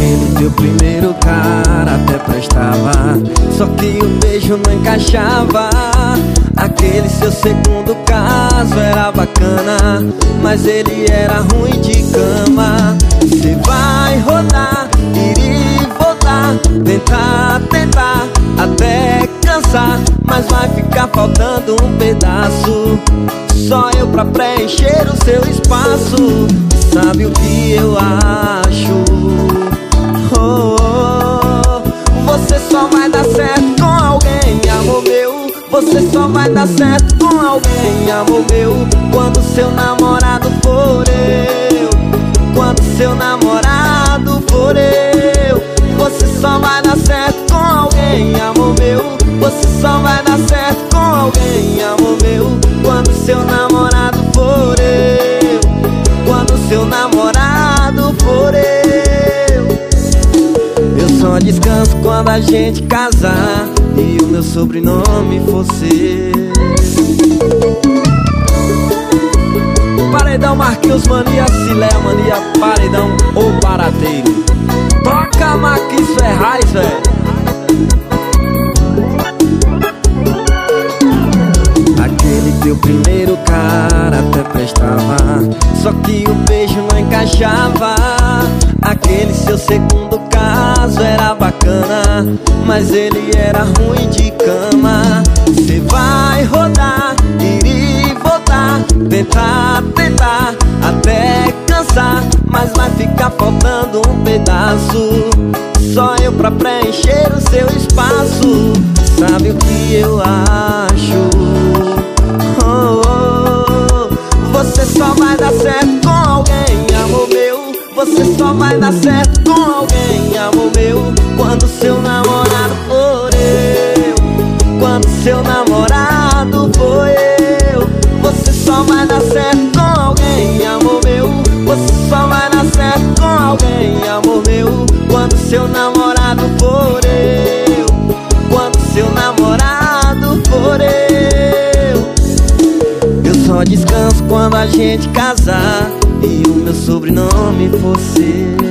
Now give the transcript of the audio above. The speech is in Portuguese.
Aquele teu primeiro cara até prestava, só que o beijo não encaixava. Aquele seu segundo caso era bacana, mas ele era ruim de cama. Cê vai rodar, ir e voltar, tentar, até cansar, mas vai ficar faltando um pedaço. Só eu pra preencher o seu espaço. Sabe o que eu acho? Você só vai dar certo com alguém, amor meu. Você só vai dar certo com alguém, amor meu, quando seu namorado for eu. Quando seu namorado for eu. Você só vai dar certo com alguém, amor meu. Você só vai dar certo com alguém, amor meu, quando seu namorado for eu. Quando seu namorado for eu. Eu só descanso quando a gente casar e o meu sobrenome for seu. Paredão Marquinhos Mania, Cileia Mania, paredão ou barateiro. Toca Marquinhos Ferraz, velho. Aquele teu primeiro cara até prestava, só que o beijo não encaixava. Aquele seu segundo caso era bacana, mas ele era ruim de cama. Cê vai rodar, ir e voltar, tentar, até cansar, mas vai ficar faltando um pedaço. Só eu pra preencher o seu espaço. Sabe o que eu acho? Você só vai dar certo com alguém, amor meu. Você só vai dar certo com alguém, amor meu, quando seu namorado for eu. Quando seu namorado for eu. Você só vai dar certo com alguém, amor meu. Você só vai dar certo com alguém, amor meu, quando seu namorado for eu. Quando seu namorado for eu. Eu só descanso quando a gente casar e o meu sobrenome for seu.